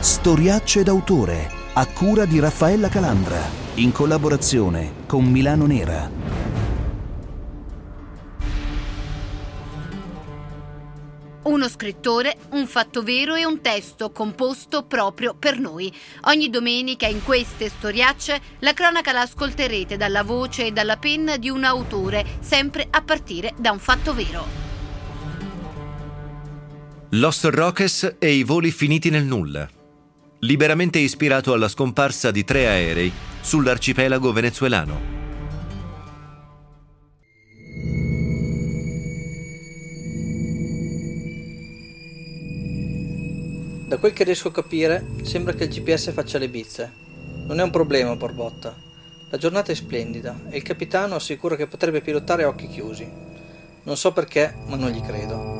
Storiacce d'autore, a cura di Raffaella Calandra, in collaborazione con Milano Nera. Uno scrittore, un fatto vero e un testo composto proprio per noi. Ogni domenica in queste storiacce la cronaca la ascolterete dalla voce e dalla penna di un autore, sempre a partire da un fatto vero. Los Roques e i voli finiti nel nulla. Liberamente ispirato alla scomparsa di 3 aerei sull'arcipelago venezuelano. Da quel che riesco a capire, sembra che il GPS faccia le bizze. Non è un problema, Borbotta. La giornata è splendida e il capitano assicura che potrebbe pilotare a occhi chiusi. Non so perché, ma non gli credo.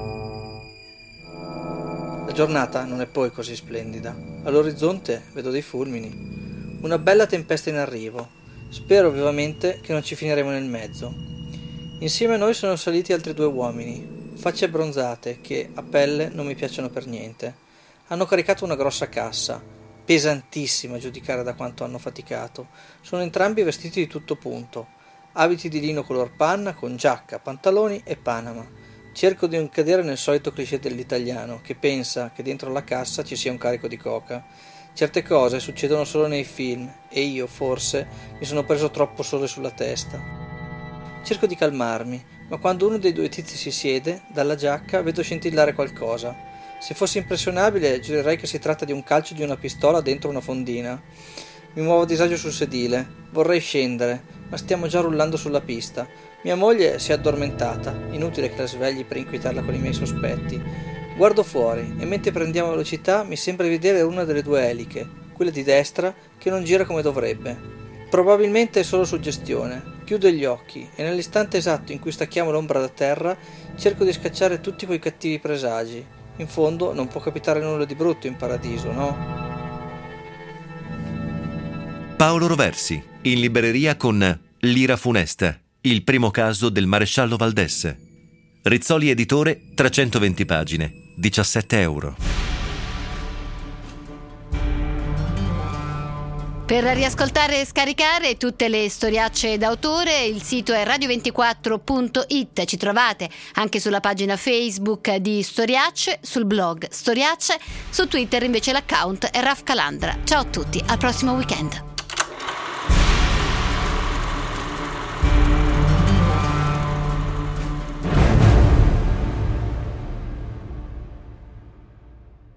La giornata non è poi così splendida. All'orizzonte vedo dei fulmini. Una bella tempesta in arrivo. Spero vivamente che non ci finiremo nel mezzo. Insieme a noi sono saliti altri 2 uomini, facce abbronzate che a pelle non mi piacciono per niente. Hanno caricato una grossa cassa, pesantissima a giudicare da quanto hanno faticato. Sono entrambi vestiti di tutto punto, abiti di lino color panna con giacca, pantaloni e panama. Cerco di non cadere nel solito cliché dell'italiano che pensa che dentro la cassa ci sia un carico di coca. Certe cose succedono solo nei film e io, forse, mi sono preso troppo sole sulla testa. Cerco di calmarmi, ma quando uno dei 2 tizi si siede, dalla giacca vedo scintillare qualcosa. Se fossi impressionabile, giurerei che si tratta di un calcio di una pistola dentro una fondina. Mi muovo a disagio sul sedile. Vorrei scendere, ma stiamo già rullando sulla pista. Mia moglie si è addormentata. Inutile che la svegli per inquietarla con i miei sospetti. Guardo fuori e mentre prendiamo velocità mi sembra di vedere una delle 2 eliche, quella di destra, che non gira come dovrebbe. Probabilmente è solo suggestione. Chiudo gli occhi e nell'istante esatto in cui stacchiamo l'ombra da terra cerco di scacciare tutti quei cattivi presagi. In fondo non può capitare nulla di brutto in paradiso, no? Paolo Roversi, in libreria con L'ira funesta, il primo caso del maresciallo Valdés. Rizzoli editore, 320 pagine, 17 euro. Per riascoltare e scaricare tutte le storiacce d'autore, il sito è radio24.it. Ci trovate anche sulla pagina Facebook di Storiacce, sul blog Storiacce, su Twitter invece l'account è Raf Calandra. Ciao a tutti, al prossimo weekend.